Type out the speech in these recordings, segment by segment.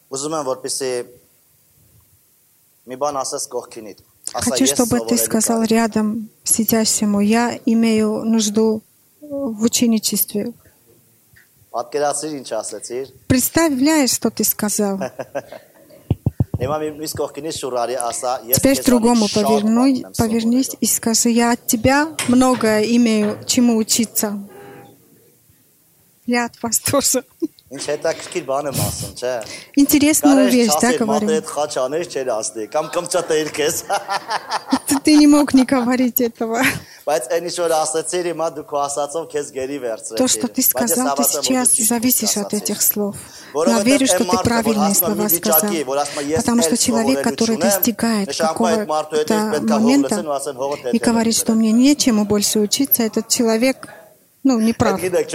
Хочу, чтобы ты сказал рядом сидящему: я имею нужду в ученичестве. Представляешь, что ты сказал? Теперь другому повернись и скажи: я от тебя многое имею, чему учиться. Я от вас тоже. Интересную вещь, да, говорю? Ты не мог не говорить этого. То, что ты сказал, ты сейчас зависишь от этих слов. Но я верю, что ты правильные слова сказал. Потому что человек, который достигает какого-то момента и говорит, что мне нечему больше учиться, этот человек, не прав. Говорят,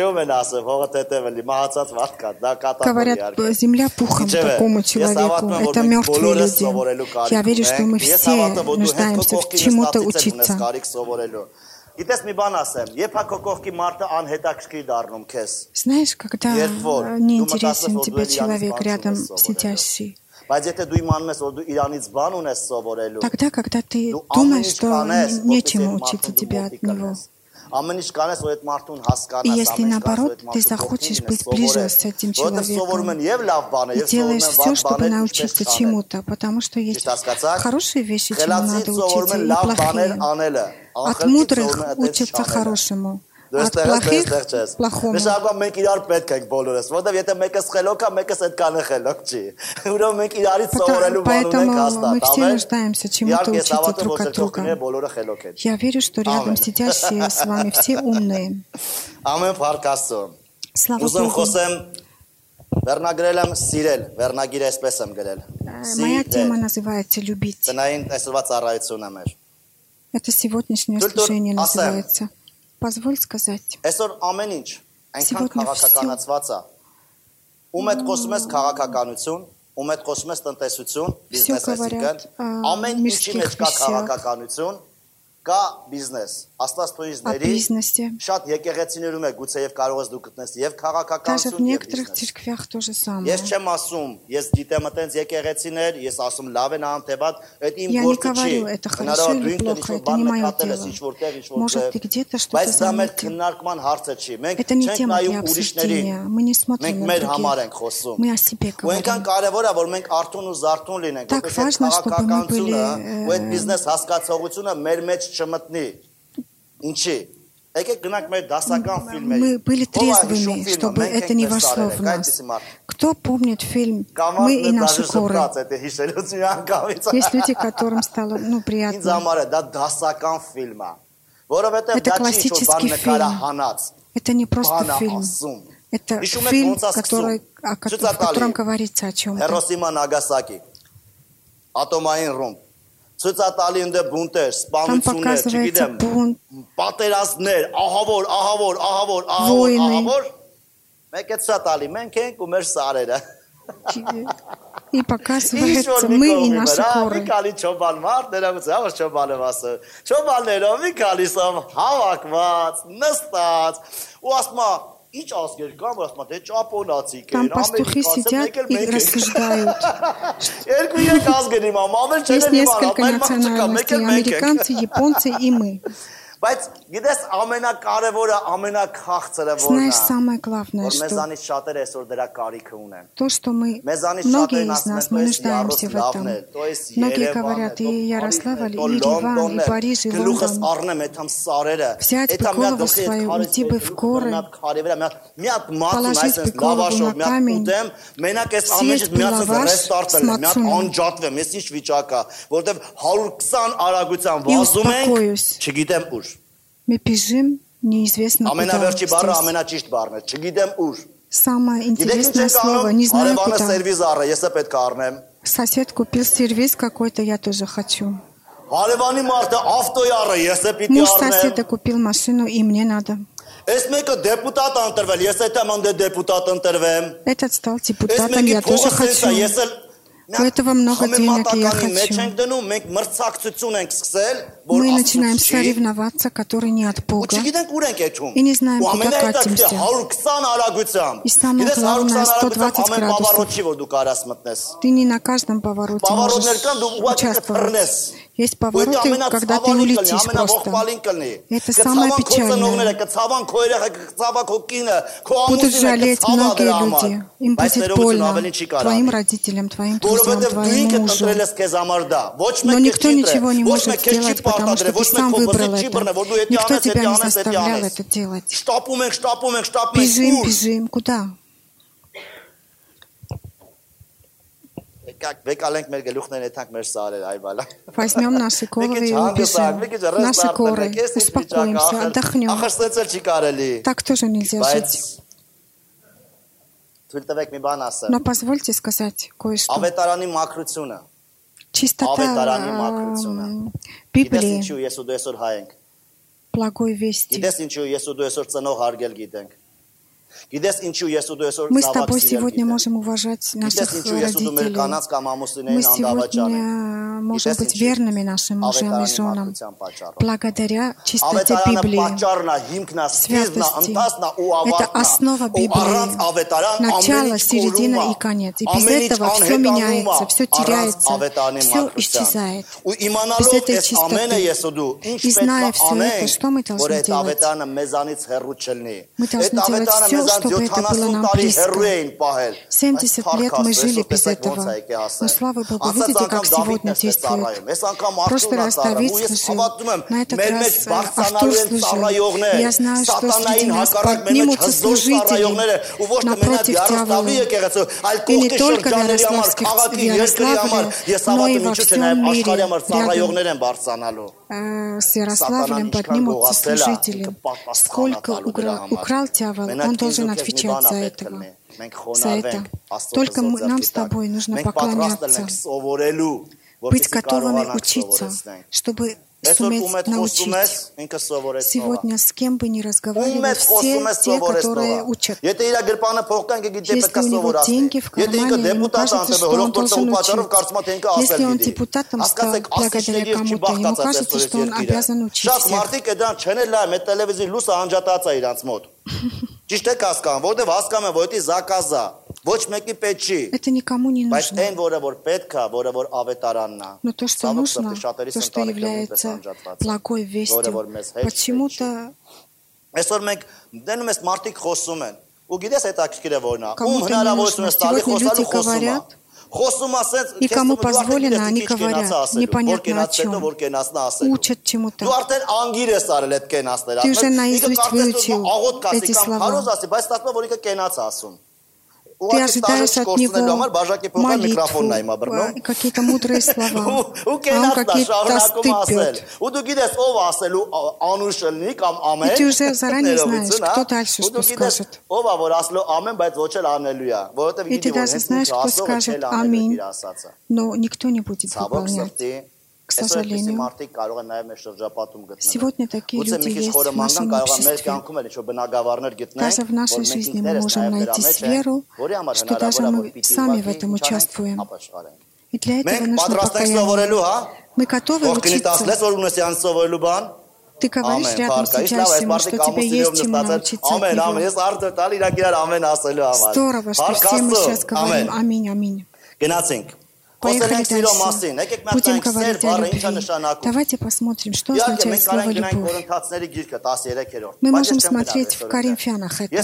земля пухом такому человеку. Это мертвые люди. Я верю, что мы все нуждаемся в чему-то учиться. Знаешь, когда не интересен тебе человек рядом сидящий, тогда, когда ты думаешь, что нечему учиться тебе от него, и если наоборот, ты захочешь быть ближе с этим человеком и делаешь все, чтобы научиться чему-то, потому что есть хорошие вещи, чему надо учиться, и плохие. От мудрых учатся хорошему, от плохих – плохому. Поэтому мы все нуждаемся чему-то учиться друг от друга. Я верю, что рядом сидящие с вами все умные. Слава Богу. Моя тема называется «Любить». Это сегодняшнее служение называется. Позволь сказать. Сегодня все говорят о мирских вещах, о бизнесе. Даже в некоторых церквях то же самое. Я не говорю, это хорошо или плохо, это не мое дело. Может, ты где-то что-то заметил. Это не тема для обсуждения. Мы не смотрим на других. Мы о себе говорим. Так важно, чтобы мы были... Мы были трезвыми, чтобы это не вошло в нас. Кто помнит фильм «Мы и наши горы»? Есть люди, которым стало приятно. Это классический фильм. Это не просто фильм. Это фильм, в котором говорится о чем-то. Там показывается бунт, войны. И показывается мы и наши горы. Там пастухи сидят и рассуждают. Есть несколько национальностей: американцы, японцы и мы. Знаешь, самое главное, что то, что многие из нас, мы нуждаемся в этом. Многие говорят: и Ярославль, и Ливан, и Париж, и Лондон. Взять бы голову свою, уйти бы в горы, положить бы голову на камень, съесть бы лаваш с мацуном и успокоюсь. Мы бежим неизвестно куда. Самое интересное слово, не знаю куда. Сосед купил сервиз какой-то, я тоже хочу. Муж соседа купил машину, и мне надо. Этот стал депутатом, я тоже хочу. У этого много денег, и я хочу. Мы начинаем соревноваться, которые не от Бога, и не знаем, куда катимся. И самое главное, 120 градусов. Ты не на каждом повороте можешь участвовать. Есть повороты, когда ты улетишь просто. Это самое печальное. Будут жалеть многие люди. Им будет больно. Твоим родителям, твоим друзьям, твоему мужу. Но никто ничего не может сделать, потому что ты сам выбрал это. Никто тебя не заставлял это делать. Бежим, бежим. Куда? Возьмем наши головы и убежим. Наши коры. Успокоимся, отдохнем. Так тоже нельзя жить. Но позвольте сказать кое-что. Чистота Библии, благой вести. Мы с тобой сегодня можем уважать наших родителей. Мы сегодня можем быть верными нашим мужьям и женам благодаря чистоте Библии, святости. Это основа Библии, начало, середина и конец. И без этого все меняется, все теряется, все исчезает. Без этой чистоты. И зная все это, что мы должны делать? Мы должны делать все, чтобы это было нам близко. 70 лет мы жили без этого. Но слава Богу, видите, как сегодня действует. В прошлый раз Давид служил, на этот раз Артур служил. Я знаю, что среди нас поднимутся служители напротив дьявола. И не только в Ярославле, но и во всем мире. Рядом с Ярославлем поднимутся служители. Сколько украл дьявол, он должен отвечать за это. Только нам с тобой нужно поклоняться, быть готовыми учиться, чтобы суметь научить. Сегодня с кем бы ни разговаривали, все те, которые учат. Если у него деньги в кармане, ему кажется, что он должен учить. Если он депутатом стал благодаря кому-то, ему кажется, что он обязан учить всех. Это никому не нужно. Но то, что нужно, то, что является благой вестью, почему-то кому-то не нужно. Сегодня люди говорят, и кому позволено, они говорят непонятно о чем, учат чему-то. Ты уже наизусть выучил эти слова. Ты ожидаешь от него молитву, какие-то мудрые слова, а он какие-то стыпет. И ты уже заранее знаешь, кто дальше что скажет. И ты даже знаешь, кто скажет «Аминь», но никто не будет выполнять. К сожалению, сегодня такие люди есть в нашем обществе. Даже в нашей жизни мы можем найти сферу, что даже мы сами в этом участвуем. И для этого нужно покаяние. Мы готовы учиться. Ты говоришь рядом сидящему, что тебе есть чему научиться от него. Здорово, что все мы сейчас говорим «Аминь, аминь». Поехали дальше. Будем говорить о любви. Давайте посмотрим, что означает слово «любовь». Мы можем смотреть в Коринфянах это.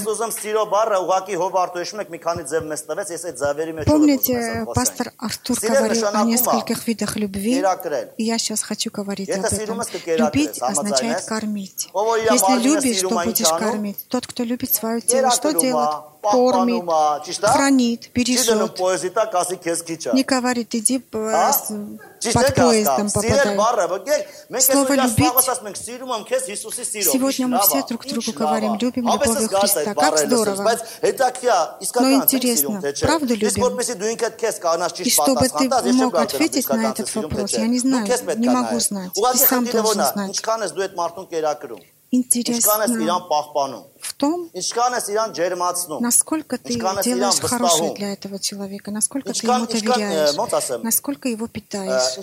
Помните, пастор Артур говорил о нескольких видах любви, и я сейчас хочу говорить об этом. Любить означает кормить. Если любишь, то будешь кормить. Тот, кто любит свое тело, что делает? Кормит, хранит, бережет. Не говорит, иди под поездом попадай. Слово «любить». Сегодня мы все друг другу говорим, любим любовью Христа. Как здорово. Но интересно, правда любим? И чтобы ты мог ответить на этот вопрос, я не знаю, не могу знать. Ты сам должен знать. интересно в том, насколько ты делаешь хорошее для этого человека, насколько ты ему доверяешь, насколько его питаешь.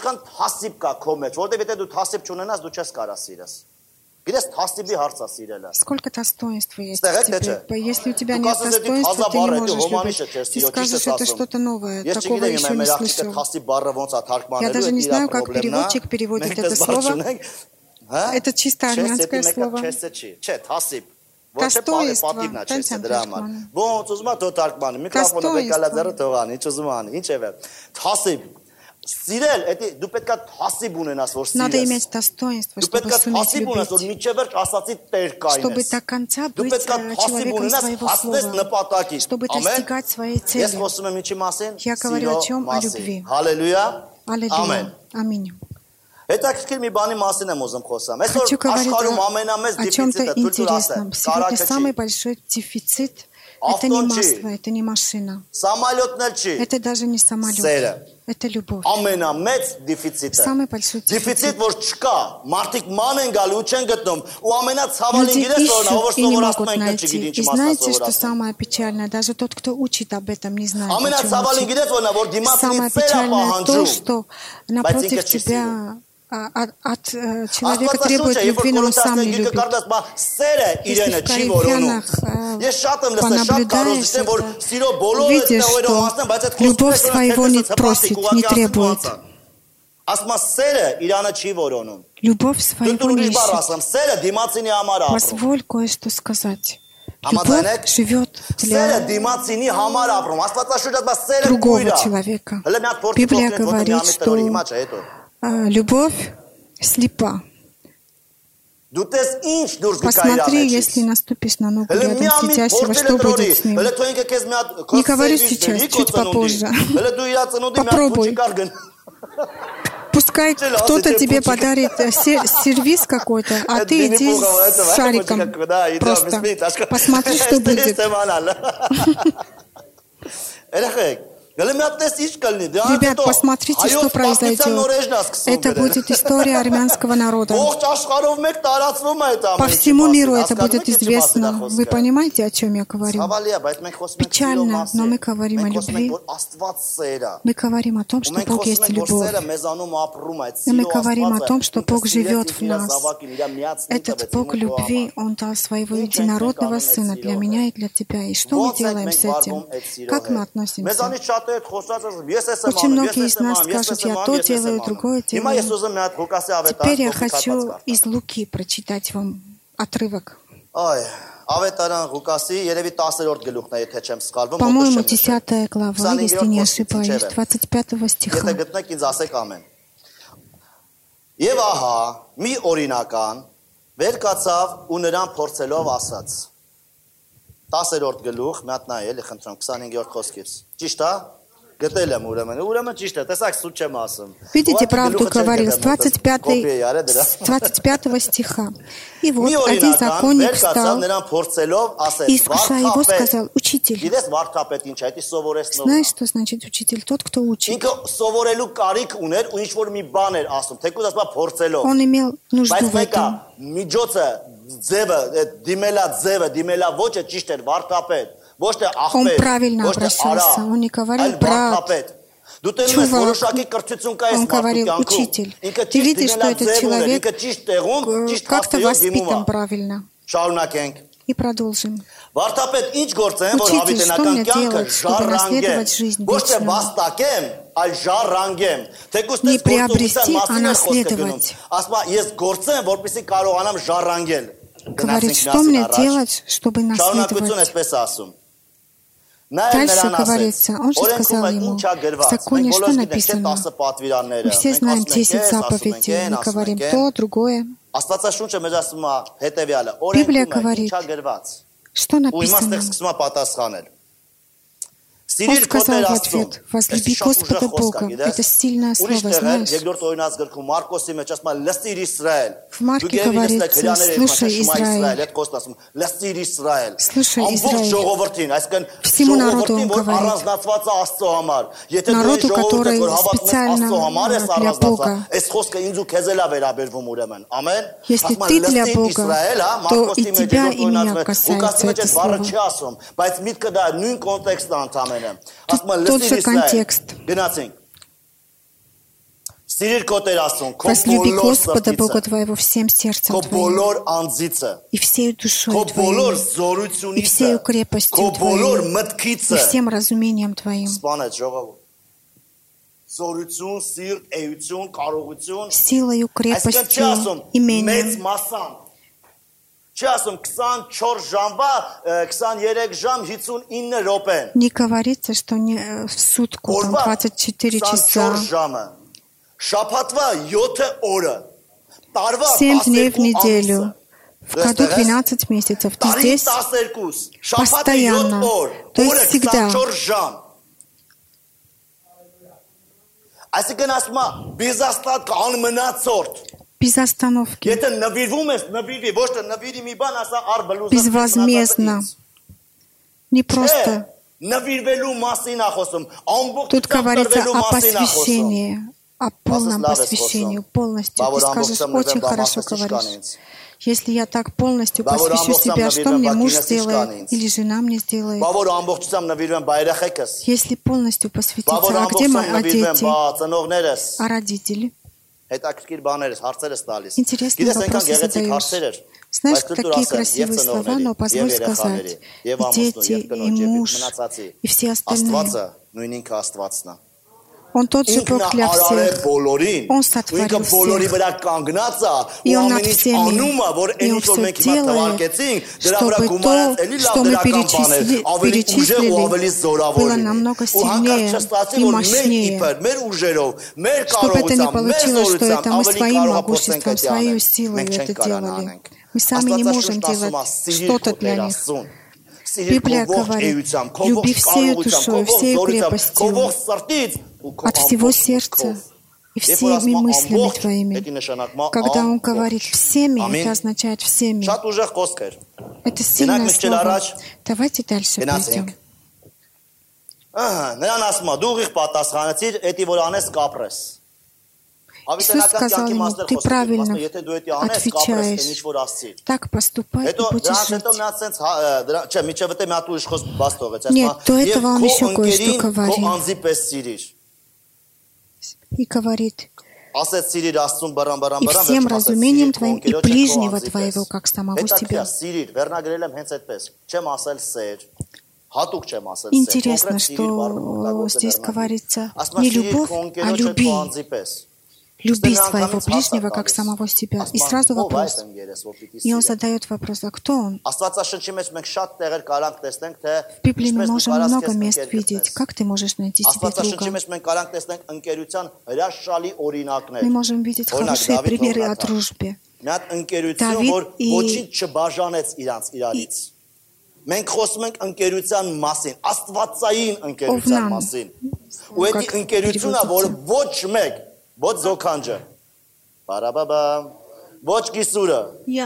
Сколько достоинства есть в тебе. Если у тебя нет достоинства, ты не можешь любить. Ты скажешь, это что-то новое, такого еще не слышал. Я даже не знаю, как переводчик переводит это слово. Это чисто армянское слово. Достоинство. Надо иметь достоинство, чтобы суметь любить, чтобы до конца быть человеком своего слова, чтобы достигать своей цели. Я говорю о чем? О любви. Аллилуйя. Аминь. Хочу говорить о чем-то интересном. Сегодня самый большой дефицит — это не масло, это не машина. Это даже не самолет. Это любовь. Самый большой дефицит. Люди ищут и не могут найти. И знаете, что самое печальное? Даже тот, кто учит об этом, не знает, о чем учит. Самое печальное то, что напротив тебя от человека требует любви, но он сам не любит. Если в Коринфянах понаблюдаешь это, увидишь, что любовь своего не просит, не требует. Любовь своего не ищет. Позволь кое-что сказать. Любовь живет для другого человека. Библия говорит, что любовь слепа. Посмотри, если наступишь на ногу рядом сидящего, что будет с ним. Не говори сейчас, чуть попозже. Попробуй. Пускай кто-то тебе подарит сервиз какой-то, а ты иди с шариком. Просто посмотри, что будет. Ребят, посмотрите, что произойдет. Это будет история армянского народа. По всему миру это будет известно. Вы понимаете, о чем я говорю? Печально, но мы говорим о любви. Мы говорим о том, что Бог есть любовь. И мы говорим о том, что Бог живет в нас. Этот Бог любви, Он дал своего единородного Сына для меня и для тебя. И что мы делаем с этим? Как мы относимся? Очень многие из нас скажут, я то делаю, другое делаю. Теперь я хочу из Луки прочитать вам отрывок. По-моему, 10 глава, если не ошибаюсь, 25 стиха. Եվ ահա մի օրինական վեր կացավ ու նրան փորձելով ասաց 10-րդ գլուխ մի հատ նայել խնդրում 25-րդ խոսքից ճիշտ է գտել եմ ուրեմն ճիշտ է տեսակ սուտ չեմ ասում Видите, правду говорил с 25 стиха. И вот один законник встал и, искушая его, сказал, «Учитель». Знаешь, что значит учитель? Тот, кто учит. Он имел нужду в этом. Он правильно обращался. Он не говорил «брат», «чувак». Он говорил «учитель». Ты видишь, что этот человек как-то воспитан правильно. И продолжим. Учитель, что мне делать, чтобы наследовать жизнь вечную? Не приобрести, а наследовать. Говорит, что мне делать, чтобы наследовать? Дальше говорится, он же сказал ему, в законе что написано? Мы все знаем 10 заповедей, мы говорим то, другое. Библия говорит, что написано? Он сказал в ответ: возлюби Господа Бога. Это сильное слово, знаешь? В Марке говорится: слушай, Израиль. Слушай, Израиль. Всему народу он говорит. Народу, который специально для Бога. Если ты для Бога, то и тебя, и меня касается это слово. Тот же контекст. Возлюби Господа Бога твоего всем сердцем твоим, и всей душой твоей, и всей крепостью твоей, и всем разумением твоим. Силою, крепостью, имением. Не говорится, что не в сутку, там 24 часа. 7 дней в неделю. В году 12 месяцев. Ты здесь постоянно. То есть всегда. Без остановки. Безвозмездно. Не просто. Тут говорится о посвящении, о полном посвящении, полностью. Ты скажешь: очень хорошо говоришь. Если я так полностью посвящу себя, что мне муж сделает или жена мне сделает? Если полностью посвятиться, а где мои дети? А родители? Интересные вопросы задаешь. Знаешь, такие красивые слова, но позволь сказать: и дети, и муж, и все остальные. Он тот же Бог для всех. Он сотворил всех. И Он над всеми. И Он все делает, чтобы то, что мы перечислили, было намного сильнее и мощнее. Чтобы это не получилось, что это мы своим могуществом, своей силой это делали. Мы сами не можем делать что-то для них. Библия говорит: люби всей душой, всей крепостью, от всего сердца и всеми мыслями твоими. Когда он говорит всеми, это означает всеми. Это сильное слово. Давайте дальше пойдем. Иисус сказал ему: ты правильно отвечаешь. Так поступай и будешь жить. Нет, до этого он еще кое-что говорит. И говорит: и всем разумением твоим, и ближнего твоего, как самого себя. Интересно, что здесь говорится не любовь, а люби. Люби своего ближнего, как самого себя. И сразу вопрос. И он задает вопрос: а кто он? В Библии мы можем много мест видеть. Как ты можешь найти себе друга? Мы можем видеть хорошие примеры о дружбе. Давид и Մենք խոսում ենք ընկերության մասին, աստվածային ընկերության մասին։ Ու այդ ընկերությունը, որը ոչ մեկ, ոչ զոքանջը, բարաբաբամ, ոչ կիսուրը,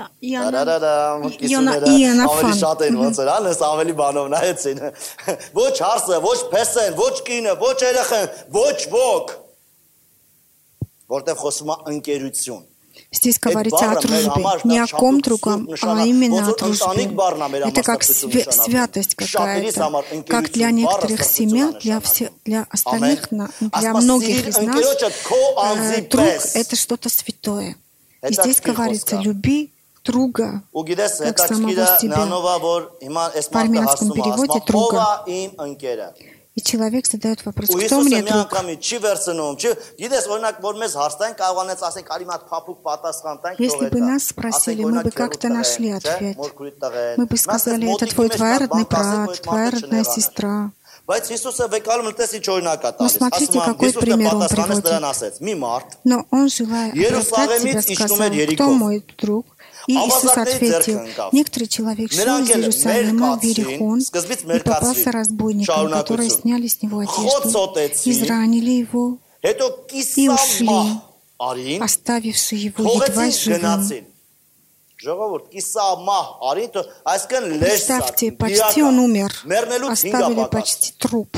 ավելի շատ են ոնց էր, անես ավելի բանով նայեցին, ոչ հարսը, ոչ փեսեն, ոչ կինը, ոչ երեխան, ոչ ոք, որտեղ խոսում է ընկերություն։ Здесь говорится о дружбе, не о ком другом, а именно о дружбе. Это как святость какая-то, как для некоторых семян, для остальных, для многих из нас, друг — это что-то святое. И здесь говорится: люби друга, как самого себя. В армянском переводе — друга. И человек задает вопрос: кто мне друг? Если бы нас спросили, мы бы как-то нашли ответ. Мы бы сказали: это твой двоюродный брат, твоя родная сестра. Но смотрите, какой пример он приводит. Но он желает оправдать себя, сказал: кто мой друг? И Иисус ответил, некоторый человек шел из Иерусалима в Иерихон, и попался разбойникам, которые сняли с него одежду, изранили его и ушли, оставивши его едва живым. Представьте, почти он умер, оставили почти труп.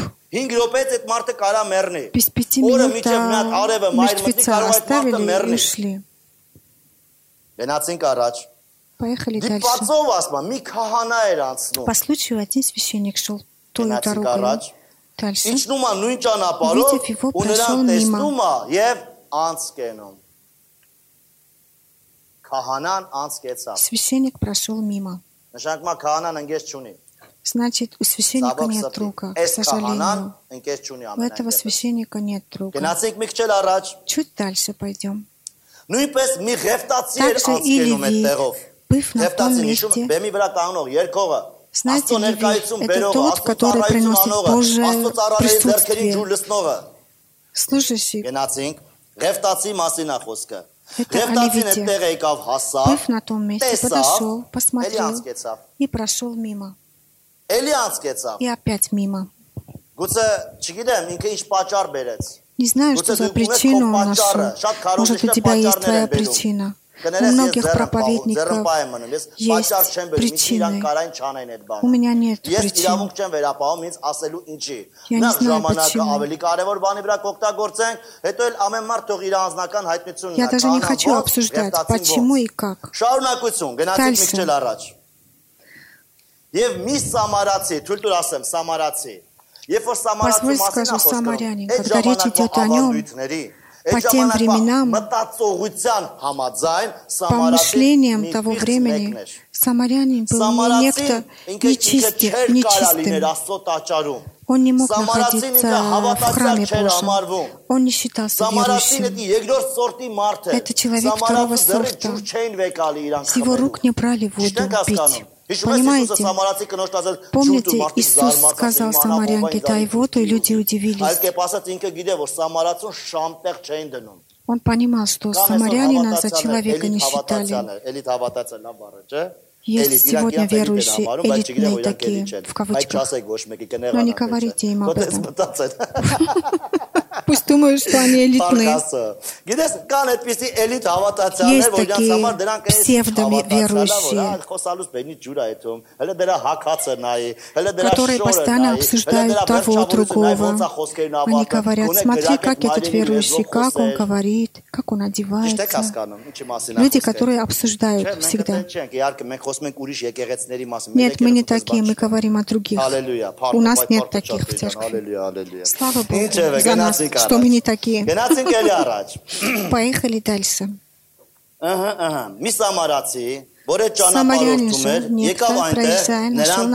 Без 5 минут мертвеца оставили и ушли. Поехали дальше. По случаю один священник шел той дорогой дальше. Увидев его, прошел мимо. Священник прошел мимо. Значит, у священника нет друга, к сожалению. У этого священника нет друга. Чуть дальше пойдем. Также и левит, быв на том месте, знаете, левит – это тот, который приносит Божие присутствие. Служащий. Это о левите. Быв на том месте, подошел, посмотрел и прошел мимо. И опять мимо. Не знаю, что за причину он нашел. Может, у тебя есть твоя причина. У многих проповедников есть причины. У меня нет причин. Я не знаю почему. Я даже не хочу обсуждать, почему и как. Дальше. Позволь скажу самарянин, когда речь идет о нем, по тем временам, по мышлениям того времени, самарянин был не некто нечистым. Он не мог находиться в храме Божьем. Он не считался верующим. Это человек второго сорта. С его рук не брали воду пить. Понимаете? Помните, Иисус сказал самарянке, дай воду, и люди удивились. Он понимал, что самарянина за человека не считали. Есть сегодня верующие, элитные такие, в кавычках. Но не говорите им об этом. Пусть думают, что они элитные. Есть такие псевдоверующие, которые постоянно обсуждают того, другого. Они говорят, смотри, как этот верующий, как он говорит, как он одевается. Люди, которые обсуждают всегда. Нет, мы не такие, мы говорим о других. У нас нет таких в церкви. Слава Богу за нас, что мы не такие. Поехали дальше. Самарянин же, некто, проезжая, нашел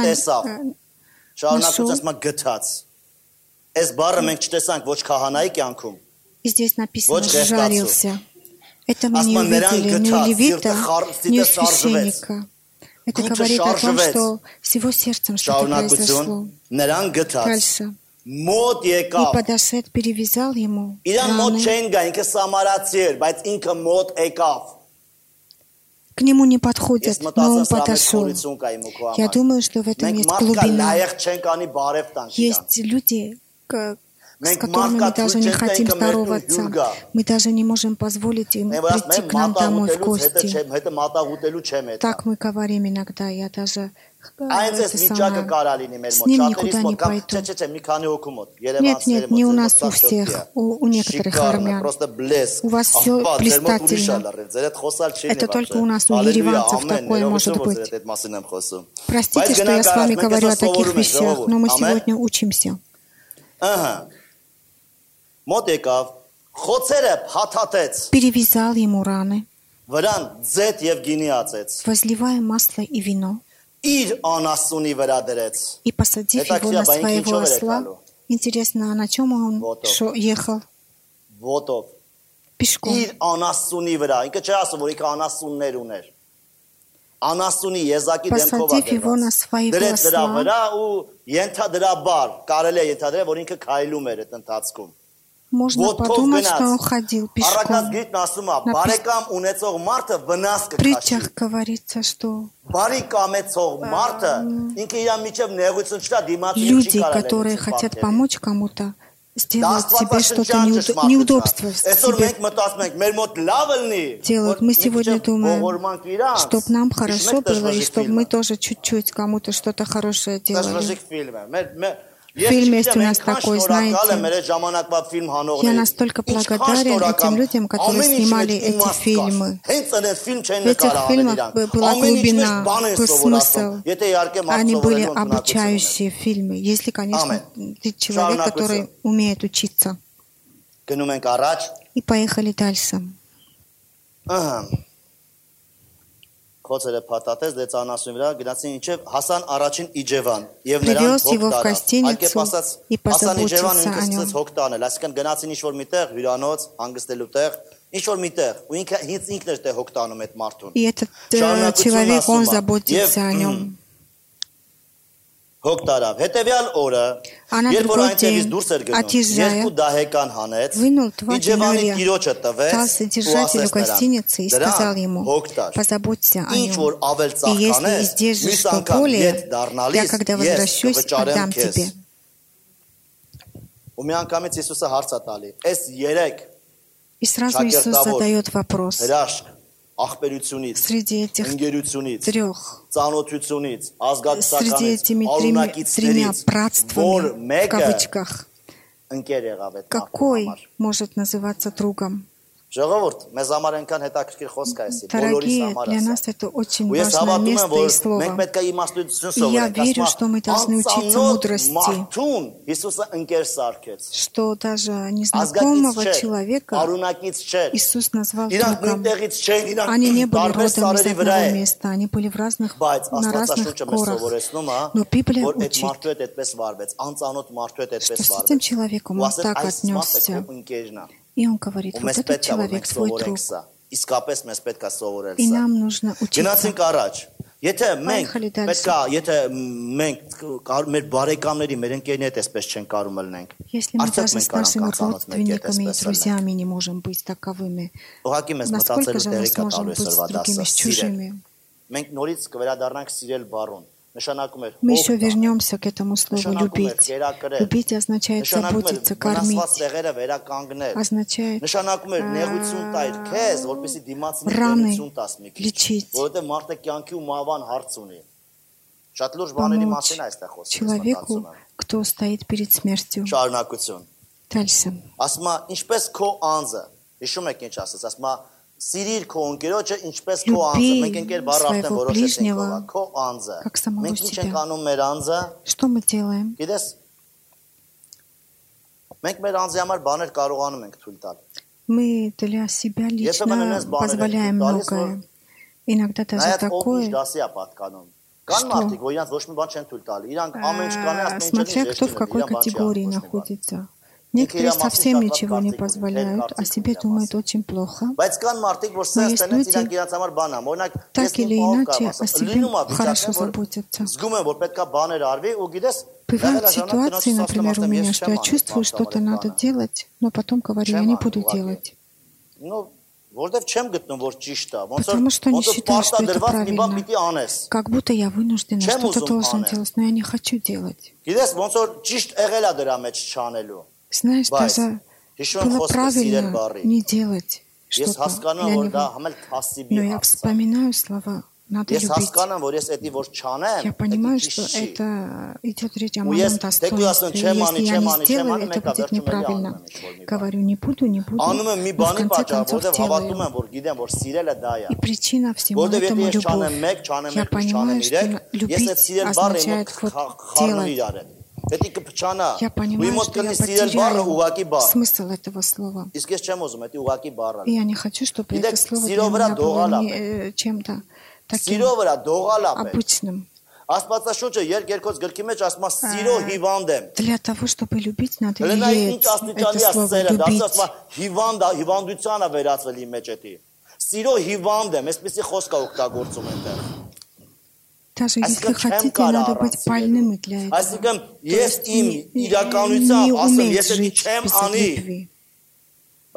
и здесь написано «жарился». Это мы не увидели ни у левита, ни у священника. Это говорит о том, что с его сердцем что-то произошло. Дальше. И подошед, перевязал ему раны. К нему не подходят, но он подошел. Я думаю, что в этом есть глубина. Есть люди, с которыми мы даже не хотим здороваться. Мы даже не можем позволить им прийти к нам домой в гости. Так мы говорим иногда. Я даже с ним никуда не пойду. Нет, не у нас у всех, у некоторых армян. У вас все блистательно. Это только у нас, у ереванцев, такое может быть. Простите, что я с вами говорю о таких вещах, но мы сегодня учимся. Перевязал ему раны, возливая масло и вино, и посадив его на своего осла. Интересно, а на чем он ехал? Пешком. Посадив его на своего осла, Можно подумать, что он ходил пешком. В притчах говорится, что люди, которые хотят помочь кому-то, сделают себе что-то неудобство себе делают. Мы сегодня думаем, чтобы нам хорошо было, и чтобы мы тоже чуть-чуть кому-то что-то хорошее делали. Фильм есть у нас такой, знаете. Я настолько благодарен этим людям, которые снимали эти фильмы. В этих фильмах была глубина, был смысл. Они были обучающие фильмы. Если, конечно, ты человек, который умеет учиться. И поехали дальше. Привез его в гостиницу и позаботился о нем. И этот человек, он заботился о нем. А на другой день, отъезжая, вынул 2 динария, дал содержателю гостиницы и сказал ему: позаботься о нем, и если издержишь что более, я, когда возвращусь, отдам тебе. И сразу Иисус задает вопрос. Среди этих 3, среди этими тремя братствами, в кавычках, какой может называться другом? Дорогие, для нас это очень важное место и слово. И я верю, что мы должны учиться мудрости, что даже незнакомого человека Иисус назвал другом. Они не были родом из одного места, они были на разных горах. Но Библия учит, что с этим человеком он так отнесся. И он говорит: вот этот человек твой друг. И нам нужно учиться. Поехали дальше. Если мы даже с нашими родственниками и друзьями не можем быть таковыми, насколько же мы сможем быть с другими, с чужими? Мы еще вернемся к этому слову «любить». Любить означает заботиться, кормить, означает раны лечить, помочь человеку, кто стоит перед смертью. Дальше. Люби своего ближнего, как самого себя. Что мы делаем? Мы для себя лично позволяем многое. Иногда даже такое, смотря кто в какой категории находится. Некоторые совсем ничего не позволяют, о себе думают очень плохо. Но есть люди, так или иначе, о себе хорошо заботятся. Бывают ситуации, например, у меня, что я чувствую, что-то надо делать, но потом говорю: я не буду делать. Потому что не считаю, что это правильно. Как будто я вынуждена что-то должен делать, но я не хочу делать. Знаешь, даже было правильно не делать что-то для него. Но я вспоминаю слова: надо любить. Я понимаю, что это идет речь о моем достоинстве. И если я не сделаю, это будет неправильно. Говорю: не буду, но в конце концов делаю. И причина всему этому — любовь. Я понимаю, что любить означает вот делать. Я понимаю, что я потеряю смысл этого слова. И я не хочу, чтобы это слово для меня было чем-то таким обычным. Для того, чтобы любить, надо лелеять это слово «любить». Даже если хотите, надо быть больным для этого. То есть не уметь жить без любви.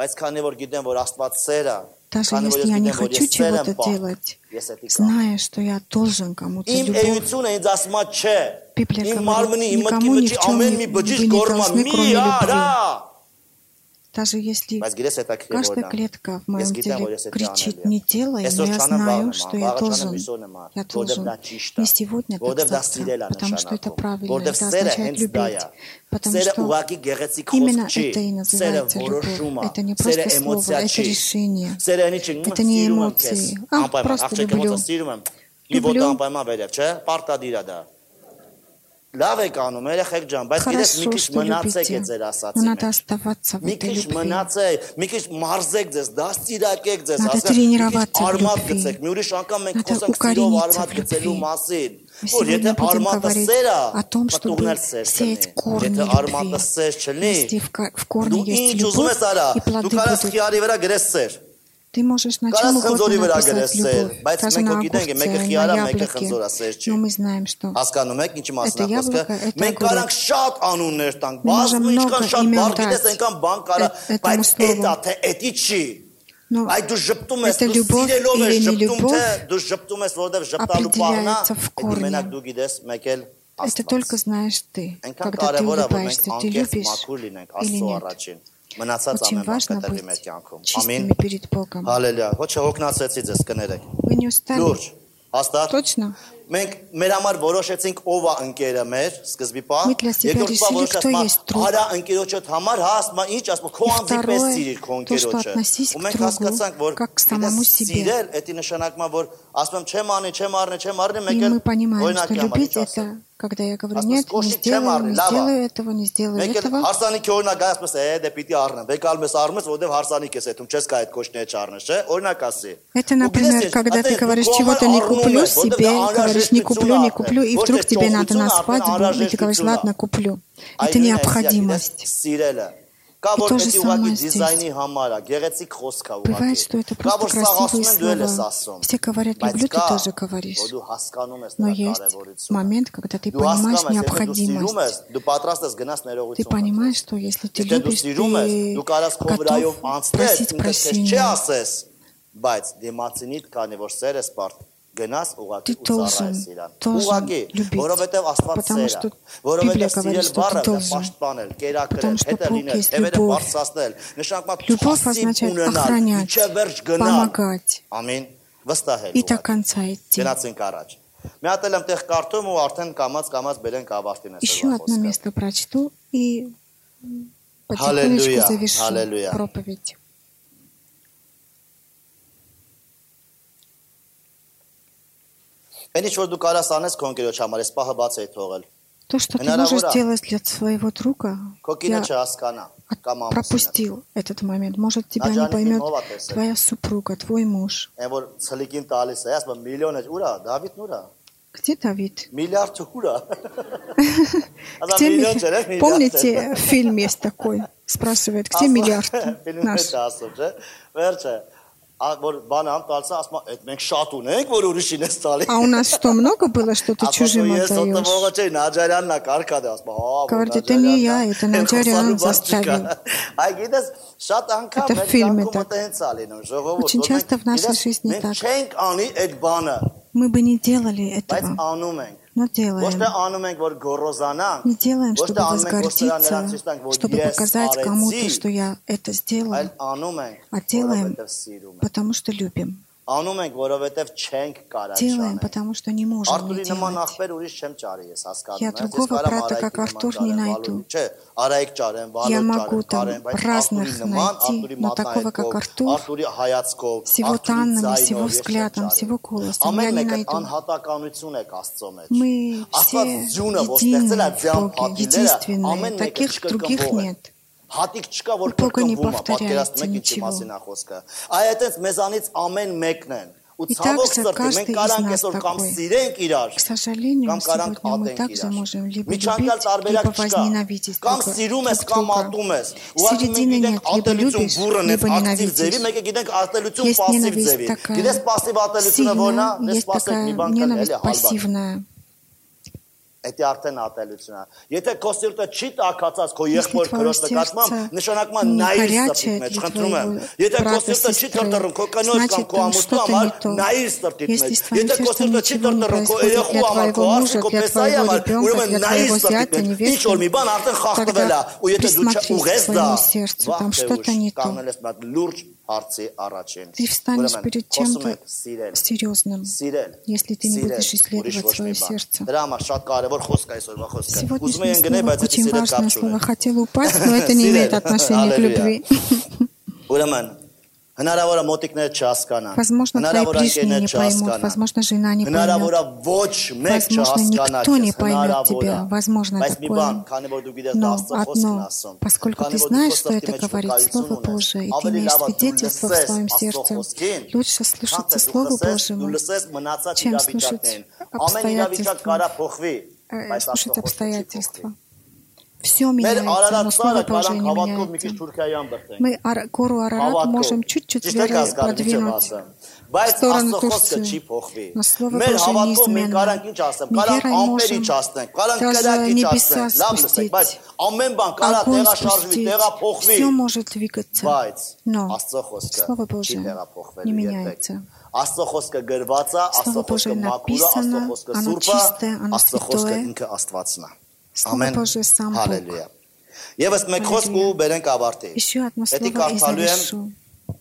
Բայց քանի որ գիտեմ, որ Աստված սեր է, даже если я не хочу чего-то делать, зная, что я должен кому-то любовь, Библия говорит, никому ни в чем вы не должны, кроме любви. Даже если каждая клетка в моем теле кричит «не делай», но я знаю, что я должен не сегодня так завтра, потому что это правильно, это означает любить, потому что именно это и называется любовь. Это не просто слово, это решение, это не эмоции. Просто люблю. Люблю. Լավ եք անում, երեխեք ջան, բայց գիտես մի քիչ մնացեք է ձեր ասացի մեջ։ Մի քիչ մնացեք, մի քիչ մարզեք ձեզ, դաստիարակեք ձեզ, հասկանաք, արմատ գցեք։ Մի ուրիշ անգամ մենք խոսենք սիրով արմատ գցելու մասին։ Որ եթե արմատը սեր է, պտուղն էլ սեր չլինի։ Եթե արմատը սեր չլինի, դու ինչ ուզում ես արա, դու կարաս խիարի վրա գրես սեր։ Ты можешь на чем угодно написать любовь, даже на огурце, на яблоке, но мы знаем, что это яблоко, это огурец. Мы можем много имен дать этому слову, но эта любовь или не любовь определяется в корне. Это только знаешь ты, когда ты улыбаешься, ты любишь или нет. Очень важно быть чистыми перед Богом. Вы не устали? Точно? Мы для себя решили, кто есть друг. И второе, то, что относись к другу, как к самому себе. И мы понимаем, что любить это, когда я говорю, нет, не сделаю этого, не сделаю этого. Это, например, когда ты говоришь, чего-то не куплю себе, говоришь, не куплю, и вдруг тебе надо на свадьбу, и ты говоришь, ладно, куплю. Это необходимость. И то же самое здесь. Бывает, что это просто красивые слова. Все говорят, люблю, ты тоже говоришь. Но есть момент, когда ты понимаешь необходимость. Ты понимаешь, что если ты любишь, ты готов просить прощения. Ты должен любить, потому что Библия говорит, что ты должен, потому что Бог есть любовь. Любовь означает охранять, помогать и до конца идти. Еще одно место прочту и потихонечку завершу проповедь. То, что ты можешь сделать для своего друга, я пропустил этот момент. Может, тебя не поймет твоя супруга, твой муж. Где Давид? Помните, фильм есть такой? Спрашивает, где миллиард наш? А у нас что, много было, что ты чужим отдаешь? Говорит, это не я, это Наджарян заставил. Это в фильме так. Очень часто в нашей жизни так. Мы бы не делали этого, но делаем. Не делаем, чтобы возгордиться, чтобы показать кому-то, что я это сделал, а делаем, потому что любим. Делаем, потому что не можем не делать. Я другого брата, как Артур, не найду. Я могу там разных найти, но такого, как Артур, с его таннами, с его взглядом, с его голосом, я не найду. Мы все едины в Боге, единственные, таких других нет. У Бога не повторяется ничего. И также каждый из нас такой. К сожалению, сегодня мы также можем либо любить, либо возненавидеть друг друга. Середины нет, либо любишь, либо ненавидишь. Есть ненависть такая сильная, есть такая ненависть пассивная. Դա արդեն ատելություն է։ Եթե քո սիրտը չի տաքացած քո եղբոր քրոջ նկատմամբ, նշանակում է նայիր սրտիդ մեջ, խնդրում եմ։ Եթե քո սիրտը չի տրտռում քո կնոջ կամ քո ամուսնու համար, նայիր սրտիդ մեջ։ Եթե քո սիրտը չի տրտռում քո երեխու համար, քո արժի, քո պեսայի համար, ուրեմն նայիր սրտիդ մեջ։ Ինչ որ մի բան արդեն խախտվել է, ու եթե դու չուղես դա, կանգնել ես մի հատ լուրջ հարցի առաջին։ Ты встанешь перед чем-то серьезным, если ты не будешь исследовать свое сердце. Сегодняшнее слово очень важное слово. Хотела упасть, но это не имеет отношения к любви. Возможно, твои ближние не поймут, возможно, жена не поймет, возможно, никто не поймет тебя, возможно, такое. Но одно, поскольку ты знаешь, что это говорит Слово Божие, и ты имеешь свидетельство в своем сердце, лучше слушаться Слову Божьему, чем слушать обстоятельства. Все меняется, но Слово Божие не меняется. Мы гору Арарат можем чуть-чуть вверх продвинуть в сторону Турции, но Слово Божие неизменно. Мы верой можем даже небеса спустить, огонь спустить, все может двигаться, но Слово Божие не меняется. Слово Божие написано, оно чистое, оно святое. Слово Божие сам Бог. Еще одно слово и завершу.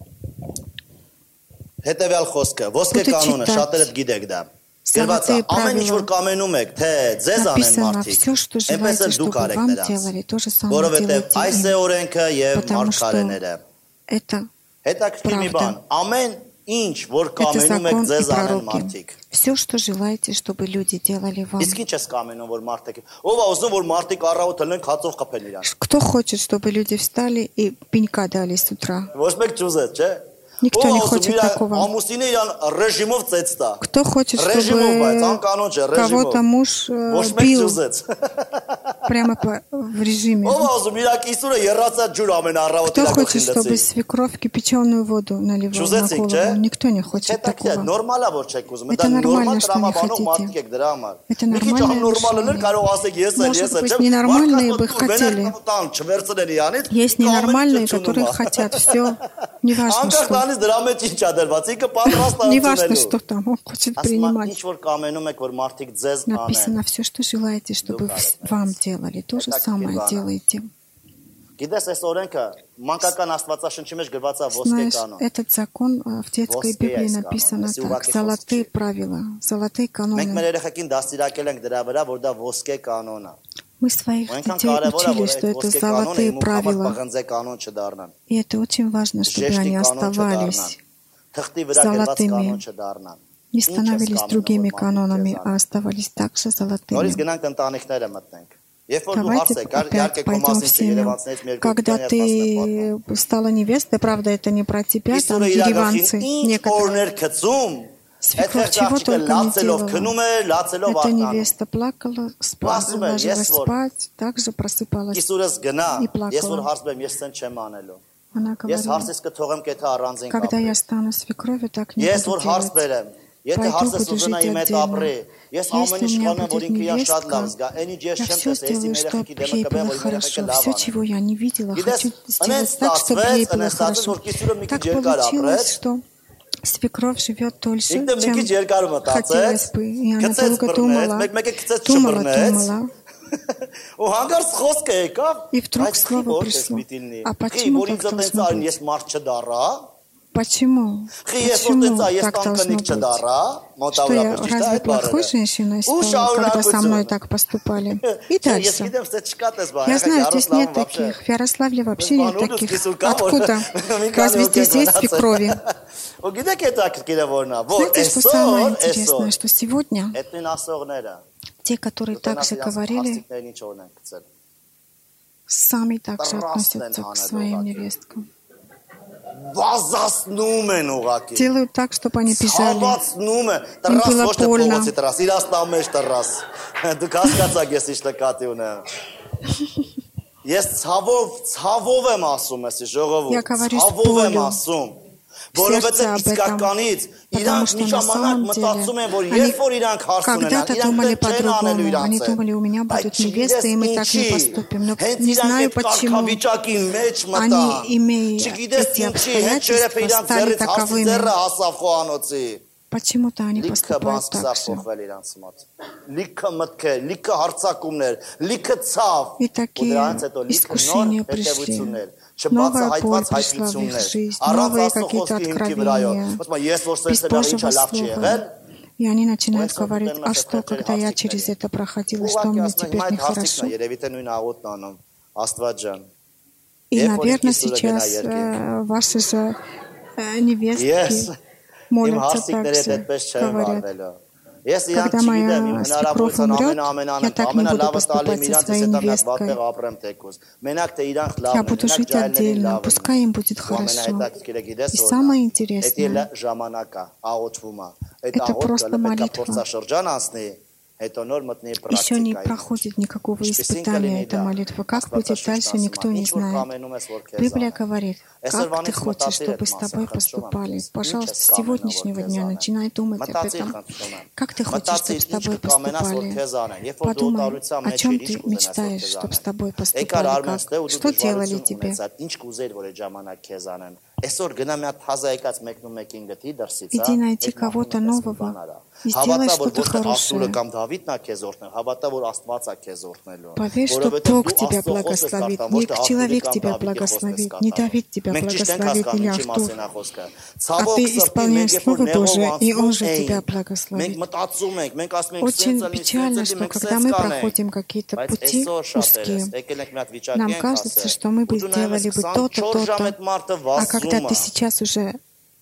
Золотые правила. Написано, все, что желаете, чтобы вам делали, то же самое делайте им. Потому что это правда. Это закон и пророки. Все, что желаете, чтобы люди делали вам. Кто хочет, чтобы люди встали и пенька дали с утра? Никто не хочет такого. Кто хочет, чтобы кого-то муж бил прямо в режиме? Кто хочет, чтобы свекровь кипяченую воду наливал на голову? Никто не хочет такого. Это нормально, что не хотите. Это нормальное решение. Может быть, ненормальные бы хотели. Есть ненормальные, которые хотят все. Неважно, что. Неважно, что там, он хочет принимать. Написано, все, что желаете, чтобы вам делали, то же самое делайте. Знаешь, этот закон в детской Библии написано так, золотые правила, золотые каноны. Мы своих детей учили, что это золотые правила. И это очень важно, чтобы они оставались золотыми, не становились другими канонами, а оставались также золотыми. Давайте опять пойдем в семью. Когда ты стала невестой, правда, это не про тебя, там ереванцы некоторые. Свекровь чего только не делала. Эта невеста плакала, ложилась спать, также просыпалась и плакала. Она говорила, когда я стану свекровью, так не буду делать. Пойду, буду жить отдельно. Если у меня будет невестка, я все сделаю, чтобы ей было хорошо. Все, чего я не видела, хочу сделать так, чтобы ей было хорошо. Так получилось, что свекровь живет дольше, чем хотелось бы. И она долго думала. И вдруг слово пришло. А почему так должно быть? Почему? Почему так должно быть? Что я разве плохой женщиной стала, когда со мной так поступали? И дальше. Я знаю, здесь нет таких. В Ярославле вообще нет таких. Откуда? Разве здесь есть свекрови? Знаете, что самое интересное, что сегодня те, которые так же говорили, сами так же относятся к своим невесткам. Делают так, чтобы они бежали. Им было больно. Я говорю с болью. сердце об этом, потому что на самом деле они когда-то думали по-другому. Они думали, у меня будут невесты, и мы так не поступим. Но не знаю почему они, имея эти обстоятельства, стали таковыми. Почему-то они поступают так же. И такие искушения пришли. Новая боль пришла в их жизнь, новые какие-то откровения, без Божьего Слова. И они начинают говорить, а что, когда я через это проходила, что мне теперь нехорошо? И, наверное, сейчас ваши же невестки молятся так же, говорят. Когда моя свекровь умрет, я так не буду поступать со своей невесткой. Я буду жить отдельно, пускай им будет хорошо. И самое интересное, это просто молитва. Еще не проходит никакого испытания эта молитва. Как будет дальше, никто не знает. Библия говорит, как ты хочешь, чтобы с тобой поступали. Пожалуйста, с сегодняшнего дня начинай думать об этом. Как ты хочешь, чтобы с тобой поступали? Подумай, о чем ты мечтаешь, чтобы с тобой поступали. Как? Что делали тебе? Иди найти кого-то нового и сделай что-то хорошее. Поверь, что Бог тебя благословит, не человек тебя благословит, не Давид тебя благословит или Артур, а ты исполняешь Слово Божие, и Он же тебя благословит. Очень печально, что когда мы проходим какие-то пути узкие, нам кажется, что мы бы сделали бы то-то, то-то, а когда ты сейчас уже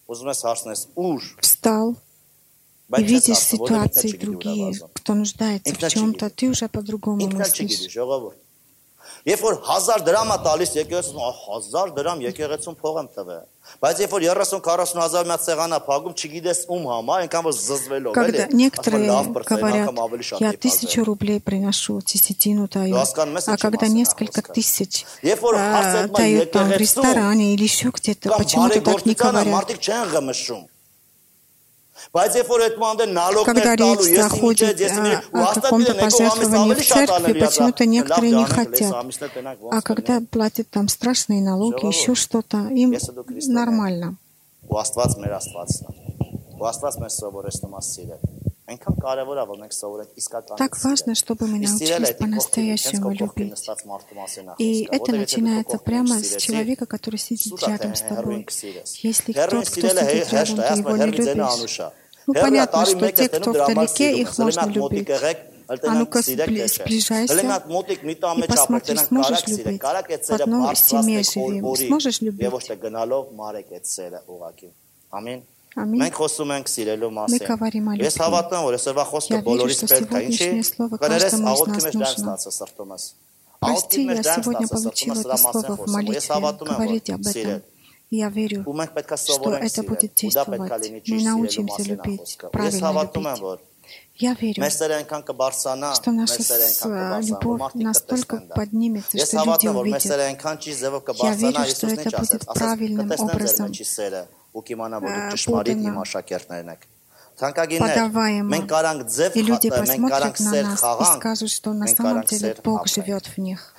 встал и видишь ситуации другие, кто нуждается в чем-то, ты уже по-другому мыслишь. Երբ որ 1000 դրամ է տալիս եկեղեցուն, 1000 դրամ եկեղեցուն փող եմ տվել։ Բայց երբ որ 30-40 հազար մի հատ սեղան է փակում, չգիտես ում համար, այնքան որ зզվելով, Когда некоторые говорят, я 1000 рублей приношу, десятину даю, а когда несколько тысяч дают там в ресторане или еще где-то, почему-то так не говорят. Когда речь заходит о каком-то пожертвовании в церкви, почему-то некоторые не хотят. А когда платят там страшные налоги, еще что-то, им нормально. Так важно, чтобы мы научились по-настоящему любить. И это начинается прямо с человека, который сидит рядом с тобой. Если тот, кто сидит рядом, ты его не любишь, ну, понятно, что те, кто вдалеке, их можно любить. А ну-ка сближайся и посмотри, сможешь любить. В одной семье живем. Сможешь любить? Аминь. Мы говорим о любви. Я верю, что сегодняшнее слово каждому из нас нужно. Прости, я сегодня получила это слово в молитве. Говорите об этом. Я верю, что это будет действовать. Мы научимся любить, правильно любить. Я верю, что наша любовь настолько поднимется, что люди увидят. Я верю, что это будет правильным образом подаваемо. И люди посмотрят на нас и скажут, что на самом деле Бог живет в них.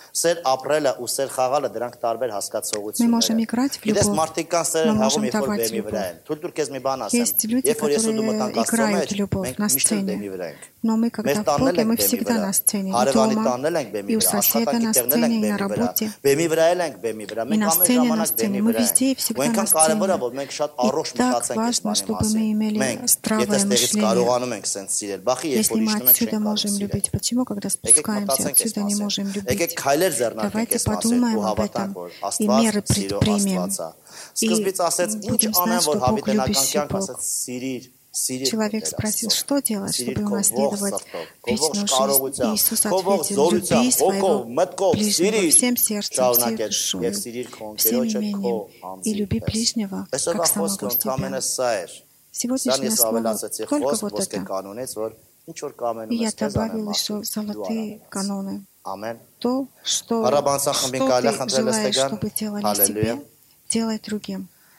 Мы можем играть в любовь, мы можем давать любовь. Есть люди, которые играют в любовь на сцене. Но мы, когда в Боге, мы всегда на сцене. И дома, и у соседа на сцене, и на работе, и на сцене. Мы везде и всегда на сцене. И так важно, чтобы мы имели здравое мышление. Если мы отсюда можем любить, почему, когда спускаемся отсюда, не можем любить? Давайте подумаем об этом и меры предпримем. И будем знать, что Бог любящий Бог. Человек спросил, что делать, чтобы унаследовать вечную жизнь. Иисус ответил, люби своего ближнего всем сердцем, всей душой, всем имением, и люби ближнего, как самого себя. Сегодняшнее слово только вот это. И я добавил еще золотые каноны. То, что ты желаешь, чтобы делали себе, делай другим.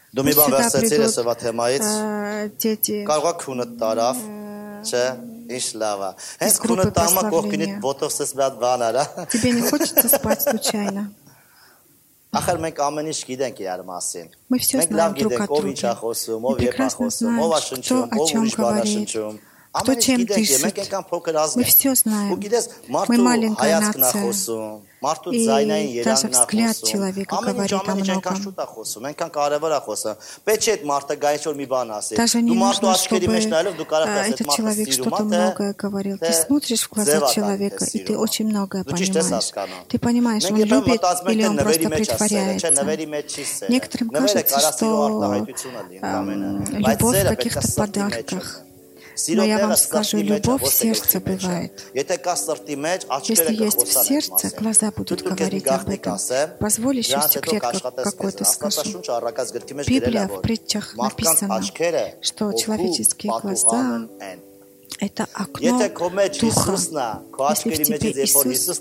Դու մի բան Пусть сюда վերցրեցիր ես ովա придут թեմայից, дети կարող է քունդ տարավ, չէ, ինչ լավ է։ Հենց группы քունդ տարմա կողքինիդ прославления. ոտով սես մի հատ բան արա։ Тебе не хочется спать случайно. Ախր մենք ամեն ինչ գիտենք իրար մասին։ Мы все Մենք լավ знаем друг գիտենք от ով ինչ է друга. խոսում, Мы ով երբ է прекрасно խոսում, ով է знаем, շնչում, кто о ով чем ուրիշ բան է говорит, շնչում։ кто Ամեն ինչ чем գիտենք, дышит. մենք այնքան փոքր ազգ Мы ենք։ все Ու знаем. գիտես, Мы մարդու маленькая հայացքն է нация. խոսում, մարդու И ձայնային даже երանգն է взгляд խոսում։ человека Ամեն ինչ говорит о այնքան многом. շուտ է խոսում, այնքան կարևոր է խոսում։ Պետք չէ այդ մարդը գա ինչ-որ մի բան ասի։ Даже не Դու մարդու нужно, աչքերի чтобы մեջ նայելով դու կարող ես այդ этот մարդը человек սիրում что-то ա, многое говорил. Ты смотришь в глаза человека, и ты очень многое понимаешь. Ты понимаешь, он любит или он просто притворяется. Некоторым кажется, что любовь в каких-то подарках. Но я вам скажу, любовь в сердце бывает. Если есть в сердце, глаза будут говорить об этом. Позволь еще секрет какой-то скажу. Библия в притчах написано, что человеческие глаза — это окно Духа. Если в тебе Иисус,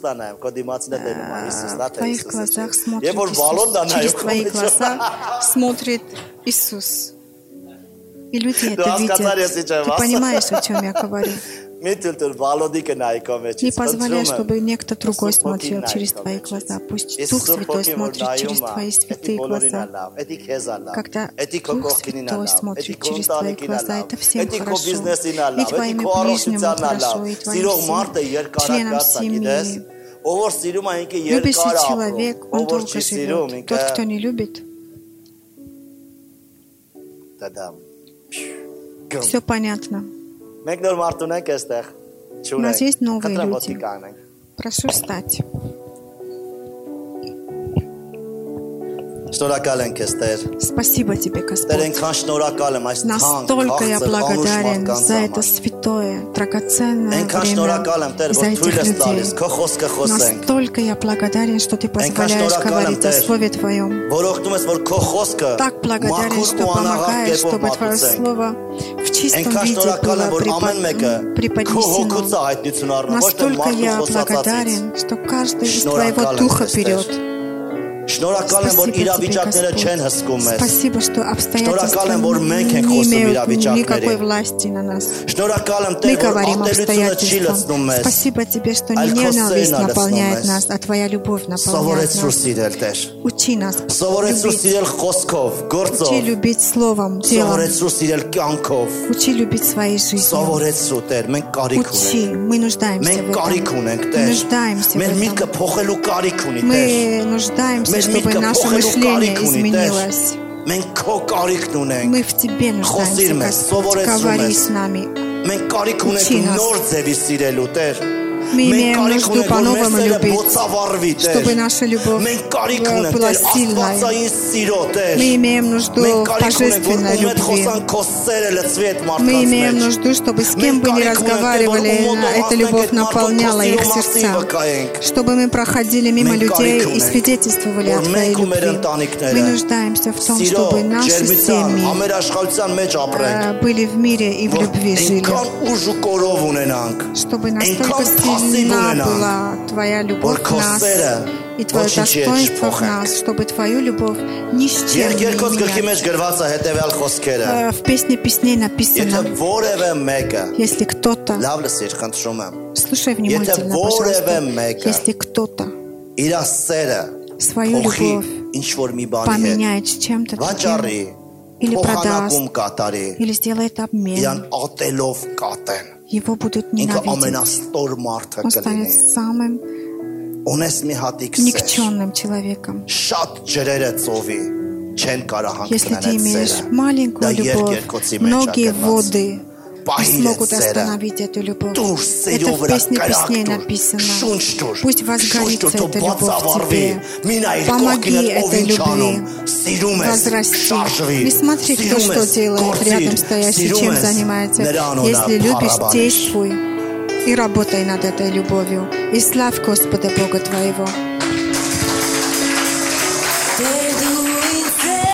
в твоих глазах смотрит Иисус, через твои глаза смотрит Иисус. И люди это видят. Ты понимаешь, о чем я говорю? Не позволяй, чтобы некто другой смотрел через твои глаза. Пусть Дух Святой смотрит через твои святые глаза. Когда Дух Святой смотрит через твои глаза, это всем хорошо. И твоим ближним хорошо, и твоим членам семьи. Любящий человек, он долго живет. Тот, кто не любит, все понятно. У нас есть новые люди. Прошу встать. Спасибо тебе, Господь. Настолько я благодарен за это святое, драгоценное время, за этих людей. Настолько я благодарен, что Ты позволяешь говорить о Слове Твоем. Так благодарен, что помогаешь, чтобы Твое Слово в чистом виде было преподнесено. Настолько я благодарен, что каждый из Твоего Духа берет. Спасибо тебе, Господь. Спасибо, что обстоятельства не имеют никакой власти на нас. Мы говорим обстоятельствам. Спасибо тебе, что не ненависть наполняет нас, а Твоя любовь наполняет нас. Учи нас любить. Учи любить словом, делом. Учи любить своей жизнью. Учи. Мы нуждаемся в этом. Мы нуждаемся в этом. Мы нуждаемся, чтобы наше мышление изменилось. Мы в Тебе нуждаемся, Господь. Говори с нами. Учи нас. Мы имеем нужду по-новому любить, чтобы наша любовь была сильной. Мы имеем нужду в божественной любви. Мы имеем нужду, чтобы с кем бы ни разговаривали, эта любовь наполняла их сердца. Чтобы мы проходили мимо людей и свидетельствовали о Твоей любви. Мы нуждаемся в том, чтобы наши семьи были в мире и в любви жили. Чтобы настолько сильна была Твоя любовь в нас и Твое достоинство в нас, чтобы Твою любовь ни с чем не менять. В Песне Песней написано, если кто-то, слушай внимательно, пожалуйста, если кто-то свою любовь поменяет с чем-то другим, или продаст, или сделает обмен, его будут ненавидеть. Он станет самым никчемным человеком. Если ты имеешь маленькую любовь, многие воды не смогут остановить эту любовь. Это в Песне Песней написано. Пусть возгорится эта любовь в тебе. Помоги этой любви возрасти. Не смотри, кто что делает рядом стоящий, чем занимается. Если любишь, действуй и работай над этой любовью. И славь Господа Бога твоего.